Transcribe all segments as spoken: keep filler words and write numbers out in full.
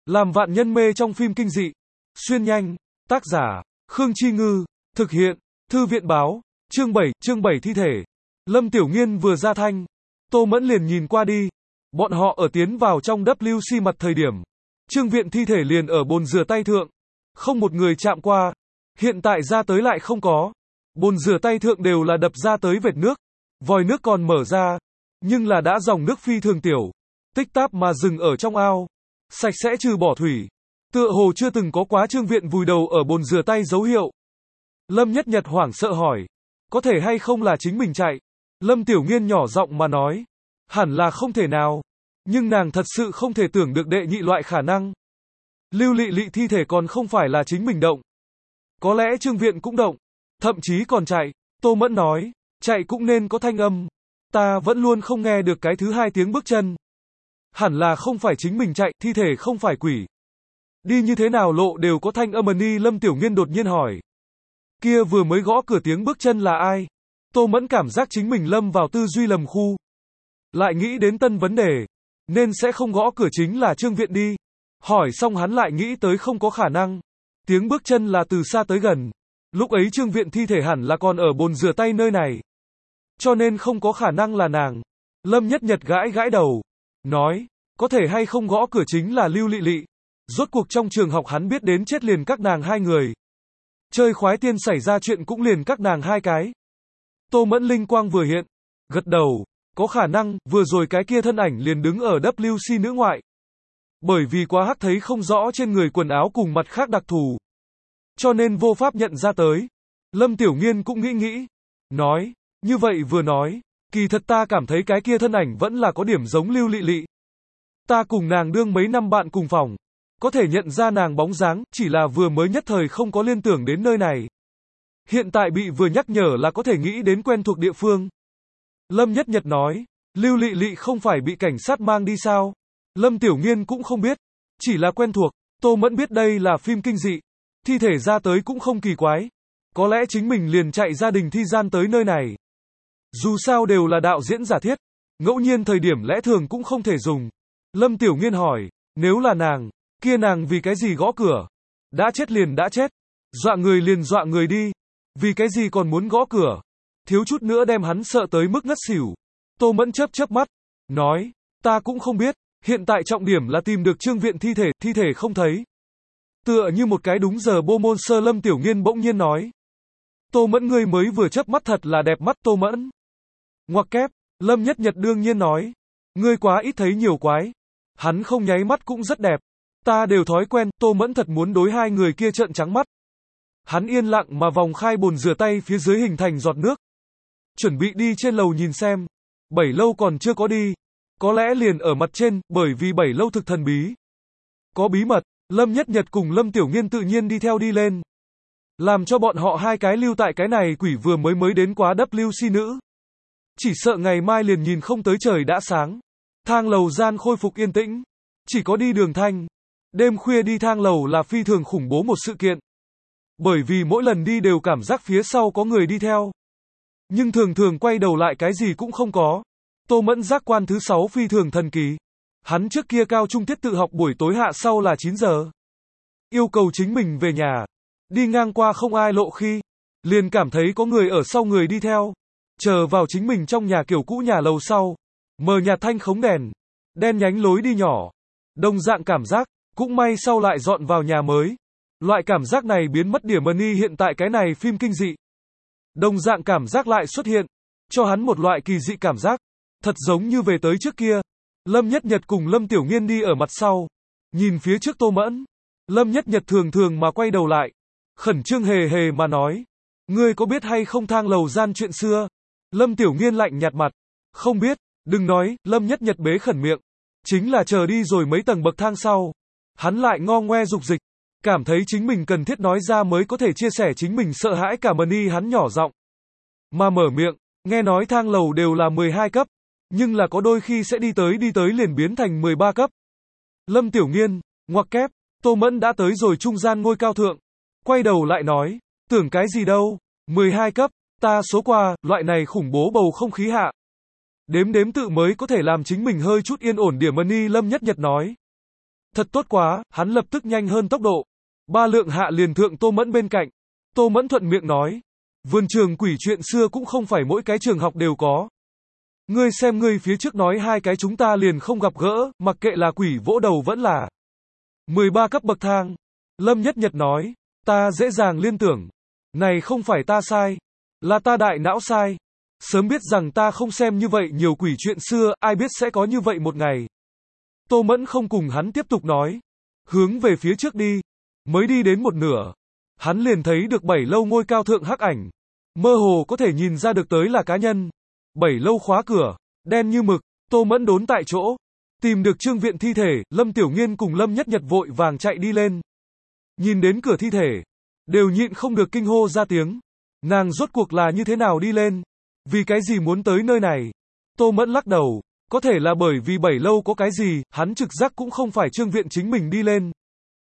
Làm vạn nhân mê trong phim kinh dị. Xuyên nhanh. Tác giả, Khương Chi Ngư. Thực hiện, Thư viện Báo. Chương bảy, chương bảy thi thể. Lâm Tiểu Nghiên vừa ra thanh. Tô Mẫn liền nhìn qua đi. Bọn họ ở tiến vào trong vê kép xê mặt thời điểm. Trương Viện thi thể liền ở bồn rửa tay thượng. Không một người chạm qua. Hiện tại ra tới lại không có. Bồn rửa tay thượng đều là đập ra tới vệt nước. Vòi nước còn mở ra. Nhưng là đã dòng nước phi thường tiểu. Tích táp mà dừng ở trong ao. Sạch sẽ trừ bỏ thủy. Tựa hồ chưa từng có quá Trương Viện vùi đầu ở bồn rửa tay dấu hiệu. Lâm Nhất Nhật hoảng sợ hỏi. Có thể hay không là chính mình chạy? Lâm Tiểu Nghiên nhỏ giọng mà nói. Hẳn là không thể nào. Nhưng nàng thật sự không thể tưởng được đệ nhị loại khả năng. Lưu Lị Lị thi thể còn không phải là chính mình động. Có lẽ Trương Viện cũng động. Thậm chí còn chạy. Tô Mẫn nói. Chạy cũng nên có thanh âm. Ta vẫn luôn không nghe được cái thứ hai tiếng bước chân. Hẳn là không phải chính mình chạy, thi thể không phải quỷ. Đi như thế nào lộ đều có thanh âm ni. Lâm Tiểu Nghiên đột nhiên hỏi. Kia vừa mới gõ cửa tiếng bước chân là ai? Tô Mẫn cảm giác chính mình lâm vào tư duy lầm khu. Lại nghĩ đến tân vấn đề. Nên sẽ không gõ cửa chính là Trương Viện đi. Hỏi xong hắn lại nghĩ tới không có khả năng. Tiếng bước chân là từ xa tới gần. Lúc ấy Trương Viện thi thể hẳn là còn ở bồn rửa tay nơi này. Cho nên không có khả năng là nàng. Lâm Nhất Nhật gãi gãi đầu. Nói, có thể hay không gõ cửa chính là Lưu Lị Lị. Rốt cuộc trong trường học hắn biết đến chết liền các nàng hai người. Chơi khoái tiên xảy ra chuyện cũng liền các nàng hai cái. Tô Mẫn linh quang vừa hiện. Gật đầu, có khả năng, vừa rồi cái kia thân ảnh liền đứng ở vê kép xê nữ ngoại. Bởi vì quá hắc thấy không rõ trên người quần áo cùng mặt khác đặc thù. Cho nên vô pháp nhận ra tới. Lâm Tiểu Nghiên cũng nghĩ nghĩ. Nói, như vậy vừa nói, kỳ thật ta cảm thấy cái kia thân ảnh vẫn là có điểm giống Lưu Lị Lị. Ta cùng nàng đương mấy năm bạn cùng phòng. Có thể nhận ra nàng bóng dáng, chỉ là vừa mới nhất thời không có liên tưởng đến nơi này. Hiện tại bị vừa nhắc nhở là có thể nghĩ đến quen thuộc địa phương. Lâm Nhất Nhật nói, Lưu Lị Lị không phải bị cảnh sát mang đi sao? Lâm Tiểu Nghiên cũng không biết, chỉ là quen thuộc. Tô Mẫn biết đây là phim kinh dị. Thi thể ra tới cũng không kỳ quái. Có lẽ chính mình liền chạy gia đình thi gian tới nơi này. Dù sao đều là đạo diễn giả thiết. Ngẫu nhiên thời điểm lẽ thường cũng không thể dùng. Lâm Tiểu Nghiên hỏi, nếu là nàng, kia nàng vì cái gì gõ cửa? Đã chết liền đã chết. Dọa người liền dọa người đi. Vì cái gì còn muốn gõ cửa? Thiếu chút nữa đem hắn sợ tới mức ngất xỉu. Tô Mẫn chớp chớp mắt. Nói, ta cũng không biết. Hiện tại trọng điểm là tìm được Trương Viện thi thể, thi thể không thấy. Tựa như một cái đúng giờ bô môn sơ. Lâm Tiểu Nghiên bỗng nhiên nói. Tô Mẫn ngươi mới vừa chớp mắt thật là đẹp mắt. Tô Mẫn. Ngoặc kép, Lâm Nhất Nhật đương nhiên nói. Ngươi quá ít thấy nhiều quái. Hắn không nháy mắt cũng rất đẹp. Ta đều thói quen. Tô Mẫn thật muốn đối hai người kia trợn trắng mắt. Hắn yên lặng mà vòng khai bồn rửa tay phía dưới hình thành giọt nước. Chuẩn bị đi trên lầu nhìn xem. Bảy lâu còn chưa có đi. Có lẽ liền ở mặt trên, bởi vì bảy lâu thực thần bí. Có bí mật, Lâm Nhất Nhật cùng Lâm Tiểu Nghiên tự nhiên đi theo đi lên. Làm cho bọn họ hai cái lưu tại cái này quỷ vừa mới mới đến quá vê kép xê nữ. Chỉ sợ ngày mai liền nhìn không tới trời đã sáng. Thang lầu gian khôi phục yên tĩnh. Chỉ có đi đường thanh. Đêm khuya đi thang lầu là phi thường khủng bố một sự kiện. Bởi vì mỗi lần đi đều cảm giác phía sau có người đi theo. Nhưng thường thường quay đầu lại cái gì cũng không có. Tô Mẫn giác quan thứ sáu phi thường thần kỳ. Hắn trước kia cao trung tiết tự học buổi tối hạ sau là chín giờ. Yêu cầu chính mình về nhà. Đi ngang qua không ai lộ khi. Liền cảm thấy có người ở sau người đi theo. Chờ vào chính mình trong nhà kiểu cũ nhà lầu sau. Mờ nhạt thanh khống đèn. Đen nhánh lối đi nhỏ. Đồng dạng cảm giác. Cũng may sau lại dọn vào nhà mới. Loại cảm giác này biến mất điểm ni hiện tại cái này phim kinh dị. Đồng dạng cảm giác lại xuất hiện. Cho hắn một loại kỳ dị cảm giác. Thật giống như về tới trước kia. Lâm Nhất Nhật cùng Lâm Tiểu Nghiên đi ở mặt sau. Nhìn phía trước Tô Mẫn. Lâm Nhất Nhật thường thường mà quay đầu lại. Khẩn trương hề hề mà nói. Ngươi có biết hay không thang lầu gian chuyện xưa? Lâm Tiểu Nghiên lạnh nhạt mặt. Không biết, đừng nói. Lâm Nhất Nhật bế khẩn miệng. Chính là chờ đi rồi mấy tầng bậc thang sau. Hắn lại ngo ngoe dục dịch. Cảm thấy chính mình cần thiết nói ra mới có thể chia sẻ chính mình sợ hãi cả mani. Hắn nhỏ giọng mà mở miệng. Nghe nói thang lầu đều là mười hai cấp. Nhưng là có đôi khi sẽ đi tới đi tới liền biến thành mười ba cấp. Lâm Tiểu Nghiên, ngoặc kép, Tô Mẫn đã tới rồi trung gian ngôi cao thượng. Quay đầu lại nói, tưởng cái gì đâu, mười hai cấp, ta số qua, loại này khủng bố bầu không khí hạ. Đếm đếm tự mới có thể làm chính mình hơi chút yên ổn điểm mani. Lâm Nhất Nhật nói. Thật tốt quá, hắn lập tức nhanh hơn tốc độ. Ba lượng hạ liền thượng Tô Mẫn bên cạnh. Tô Mẫn thuận miệng nói. Vườn trường quỷ chuyện xưa cũng không phải mỗi cái trường học đều có. Ngươi xem ngươi phía trước nói hai cái chúng ta liền không gặp gỡ, mặc kệ là quỷ vỗ đầu vẫn là mười ba cấp bậc thang. Lâm Nhất Nhật nói. Ta dễ dàng liên tưởng. Này không phải ta sai. Là ta đại não sai. Sớm biết rằng ta không xem như vậy nhiều quỷ chuyện xưa, ai biết sẽ có như vậy một ngày. Tô Mẫn không cùng hắn tiếp tục nói. Hướng về phía trước đi. Mới đi đến một nửa. Hắn liền thấy được bảy lâu ngôi cao thượng hắc ảnh. Mơ hồ có thể nhìn ra được tới là cá nhân. Bảy lâu khóa cửa. Đen như mực. Tô Mẫn đốn tại chỗ. Tìm được Trương Viện thi thể, Lâm Tiểu Nghiên cùng Lâm Nhất Nhật vội vàng chạy đi lên. Nhìn đến cửa thi thể. Đều nhịn không được kinh hô ra tiếng. Nàng rốt cuộc là như thế nào đi lên? Vì cái gì muốn tới nơi này? Tô Mẫn lắc đầu. Có thể là bởi vì bảy lâu có cái gì, hắn trực giác cũng không phải Trương Viện chính mình đi lên.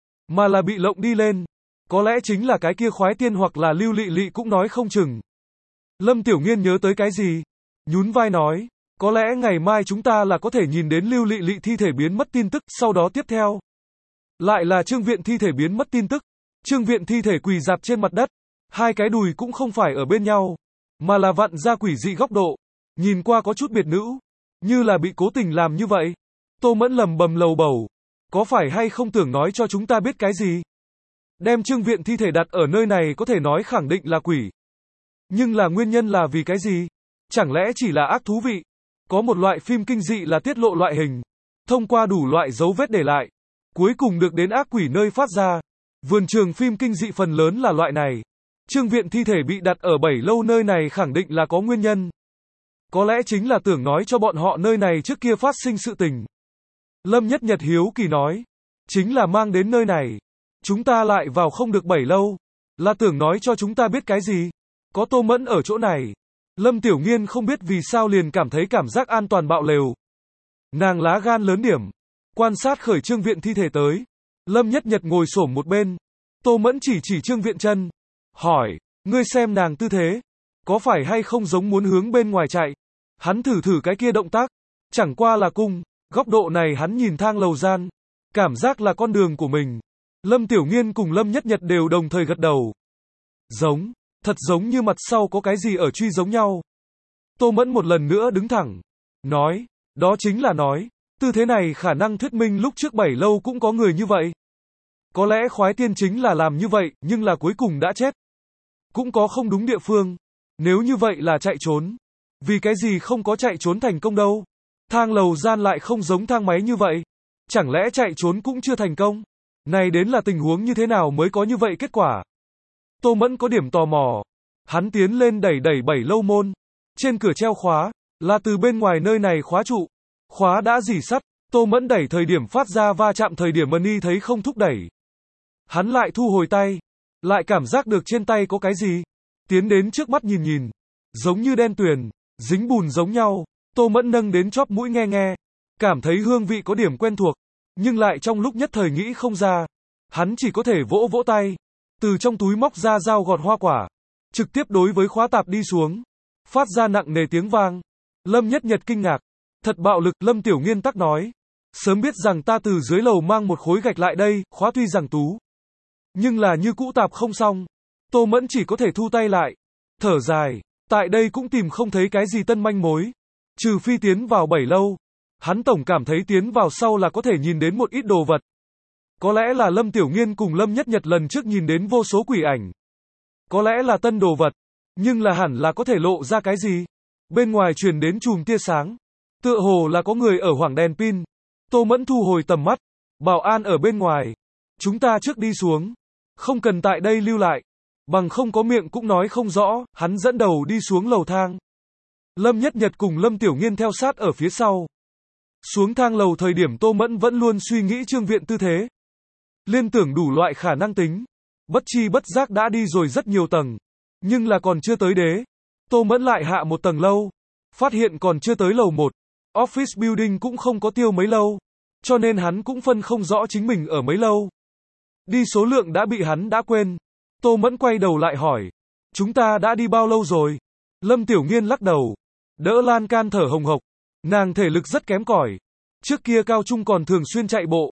Mà là bị lộng đi lên. Có lẽ chính là cái kia khoái tiên hoặc là Lưu Lị Lị cũng nói không chừng. Lâm Tiểu Nghiên nhớ tới cái gì? Nhún vai nói. Có lẽ ngày mai chúng ta là có thể nhìn đến Lưu Lị Lị thi thể biến mất tin tức, sau đó tiếp theo. Lại là Trương Viện thi thể biến mất tin tức. Trương Viện thi thể quỳ dạp trên mặt đất. Hai cái đùi cũng không phải ở bên nhau. Mà là vặn ra quỷ dị góc độ. Nhìn qua có chút biệt nữ. Như là bị cố tình làm như vậy. Tô Mẫn lầm bầm lầu bầu. Có phải hay không tưởng nói cho chúng ta biết cái gì? Đem Trương Viện thi thể đặt ở nơi này có thể nói khẳng định là quỷ. Nhưng là nguyên nhân là vì cái gì? Chẳng lẽ chỉ là ác thú vị? Có một loại phim kinh dị là tiết lộ loại hình. Thông qua đủ loại dấu vết để lại. Cuối cùng được đến ác quỷ nơi phát ra. Vườn trường phim kinh dị phần lớn là loại này. Trương Viện thi thể bị đặt ở bảy lâu nơi này khẳng định là có nguyên nhân. Có lẽ chính là tưởng nói cho bọn họ nơi này trước kia phát sinh sự tình. Lâm Nhất Nhật hiếu kỳ nói. Chính là mang đến nơi này. Chúng ta lại vào không được bảy lâu. Là tưởng nói cho chúng ta biết cái gì? Có Tô Mẫn ở chỗ này. Lâm Tiểu Nghiên không biết vì sao liền cảm thấy cảm giác an toàn bạo lều. Nàng lá gan lớn điểm. Quan sát khởi Trương Viện thi thể tới. Lâm Nhất Nhật ngồi xổm một bên. Tô Mẫn chỉ chỉ Trương Viện chân. Hỏi. Ngươi xem nàng tư thế. Có phải hay không giống muốn hướng bên ngoài chạy? Hắn thử thử cái kia động tác. Chẳng qua là cung. Góc độ này hắn nhìn thang lầu gian. Cảm giác là con đường của mình. Lâm Tiểu Nghiên cùng Lâm Nhất Nhật đều đồng thời gật đầu. Giống. Thật giống như mặt sau có cái gì ở truy giống nhau. Tô Mẫn một lần nữa đứng thẳng. Nói. Đó chính là nói. Tư thế này khả năng thuyết minh lúc trước bảy lâu cũng có người như vậy. Có lẽ khoái tiên chính là làm như vậy, nhưng là cuối cùng đã chết. Cũng có không đúng địa phương. Nếu như vậy là chạy trốn. Vì cái gì không có chạy trốn thành công đâu? Thang lầu gian lại không giống thang máy như vậy. Chẳng lẽ chạy trốn cũng chưa thành công? Này đến là tình huống như thế nào mới có như vậy kết quả? Tô Mẫn có điểm tò mò. Hắn tiến lên đẩy đẩy bảy lâu môn. Trên cửa treo khóa. Là từ bên ngoài nơi này khóa trụ. Khóa đã rỉ sắt. Tô Mẫn đẩy thời điểm phát ra va chạm thời điểm Mani thấy không thúc đẩy. Hắn lại thu hồi tay. Lại cảm giác được trên tay có cái gì. Tiến đến trước mắt nhìn nhìn. Giống như đen tuyền. Dính bùn giống nhau. Tô Mẫn nâng đến chóp mũi nghe nghe. Cảm thấy hương vị có điểm quen thuộc. Nhưng lại trong lúc nhất thời nghĩ không ra. Hắn chỉ có thể vỗ vỗ tay. Từ trong túi móc ra dao gọt hoa quả. Trực tiếp đối với khóa tạp đi xuống. Phát ra nặng nề tiếng vang. Lâm Nhất Nhật kinh ngạc. Thật bạo lực, Lâm Tiểu Nghiên tắc nói. Sớm biết rằng ta từ dưới lầu mang một khối gạch lại đây, khóa tuy rằng tú. Nhưng là như cũ tạp không xong. Tô Mẫn chỉ có thể thu tay lại. Thở dài. Tại đây cũng tìm không thấy cái gì tân manh mối. Trừ phi tiến vào bảy lâu. Hắn tổng cảm thấy tiến vào sau là có thể nhìn đến một ít đồ vật. Có lẽ là Lâm Tiểu Nghiên cùng Lâm Nhất Nhật lần trước nhìn đến vô số quỷ ảnh. Có lẽ là tân đồ vật. Nhưng là hẳn là có thể lộ ra cái gì. Bên ngoài truyền đến chùm tia sáng. Tựa hồ là có người ở hoảng đèn pin. Tô Mẫn thu hồi tầm mắt. Bảo an ở bên ngoài. Chúng ta trước đi xuống. Không cần tại đây lưu lại. Bằng không có miệng cũng nói không rõ. Hắn dẫn đầu đi xuống lầu thang. Lâm Nhất Nhật cùng Lâm Tiểu Nghiên theo sát ở phía sau. Xuống thang lầu thời điểm Tô Mẫn vẫn luôn suy nghĩ Trương Viện tư thế. Liên tưởng đủ loại khả năng tính. Bất chi bất giác đã đi rồi rất nhiều tầng. Nhưng là còn chưa tới đế. Tô Mẫn lại hạ một tầng lâu. Phát hiện còn chưa tới lầu một. Office building cũng không có tiêu mấy lâu. Cho nên hắn cũng phân không rõ chính mình ở mấy lâu. Đi số lượng đã bị hắn đã quên. Tô Mẫn quay đầu lại hỏi. Chúng ta đã đi bao lâu rồi? Lâm Tiểu Nghiên lắc đầu. Đỡ lan can thở hồng hộc. Nàng thể lực rất kém cỏi. Trước kia cao trung còn thường xuyên chạy bộ.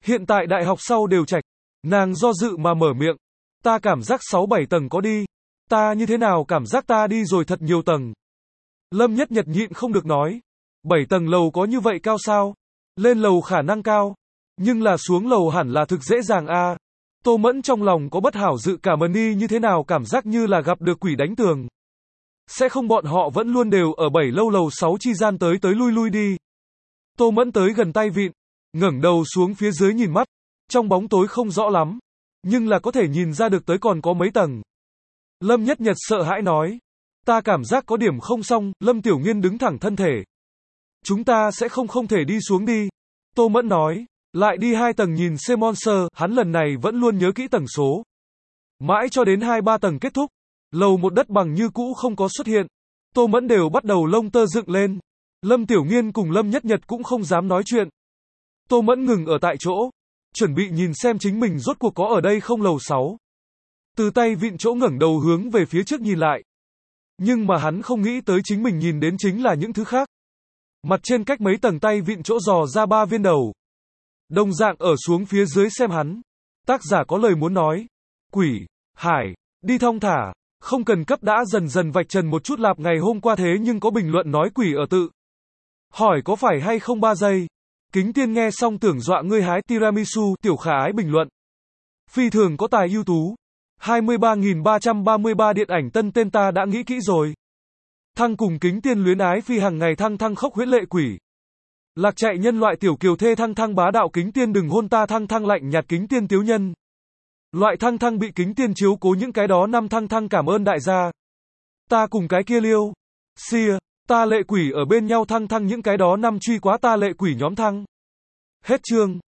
Hiện tại đại học sau đều trạch. Nàng do dự mà mở miệng. Ta cảm giác sáu bảy tầng có đi. Ta như thế nào cảm giác ta đi rồi thật nhiều tầng. Lâm Nhất Nhật nhịn không được nói. Bảy tầng lầu có như vậy cao sao? Lên lầu khả năng cao. Nhưng là xuống lầu hẳn là thực dễ dàng a. À. Tô Mẫn trong lòng có bất hảo dự cảm đi như thế nào cảm giác như là gặp được quỷ đánh tường. Sẽ không bọn họ vẫn luôn đều ở bảy lâu lầu sáu chi gian tới tới lui lui đi. Tô Mẫn tới gần tay vịn, ngẩng đầu xuống phía dưới nhìn mắt, trong bóng tối không rõ lắm, nhưng là có thể nhìn ra được tới còn có mấy tầng. Lâm Nhất Nhật sợ hãi nói, ta cảm giác có điểm không xong, Lâm Tiểu Nghiên đứng thẳng thân thể. Chúng ta sẽ không không thể đi xuống đi. Tô Mẫn nói, lại đi hai tầng nhìn xem monster, hắn lần này vẫn luôn nhớ kỹ tầng số. Mãi cho đến hai ba tầng kết thúc, lầu một đất bằng như cũ không có xuất hiện. Tô Mẫn đều bắt đầu lông tơ dựng lên. Lâm Tiểu Nghiên cùng Lâm Nhất Nhật cũng không dám nói chuyện. Tô Mẫn ngừng ở tại chỗ, chuẩn bị nhìn xem chính mình rốt cuộc có ở đây không lầu sáu. Từ tay vịn chỗ ngẩng đầu hướng về phía trước nhìn lại. Nhưng mà hắn không nghĩ tới chính mình nhìn đến chính là những thứ khác. Mặt trên cách mấy tầng tay vịn chỗ dò ra ba viên đầu. Đồng dạng ở xuống phía dưới xem hắn. Tác giả có lời muốn nói. Quỷ, hải, đi thong thả, không cần cấp đã dần dần vạch trần một chút lạp ngày hôm qua thế nhưng có bình luận nói quỷ ở tự. Hỏi có phải hay không ba giây. Kính Tiên nghe xong tưởng dọa ngươi hái tiramisu, tiểu khả ái bình luận. Phi thường có tài ưu tú. hai mươi ba nghìn ba trăm ba mươi ba điện ảnh tân tên ta đã nghĩ kỹ rồi. Thăng cùng Kính Tiên luyến ái phi hàng ngày thăng thăng khóc huyễn lệ quỷ. Lạc chạy nhân loại tiểu kiều thê thăng thăng bá đạo Kính Tiên đừng hôn ta thăng thăng lạnh nhạt Kính Tiên tiếu nhân. Loại thăng thăng bị Kính Tiên chiếu cố những cái đó năm thăng thăng cảm ơn đại gia. Ta cùng cái kia liêu. Xìa, ta lệ quỷ ở bên nhau thăng thăng những cái đó năm truy quá ta lệ quỷ nhóm thăng. Hết chương.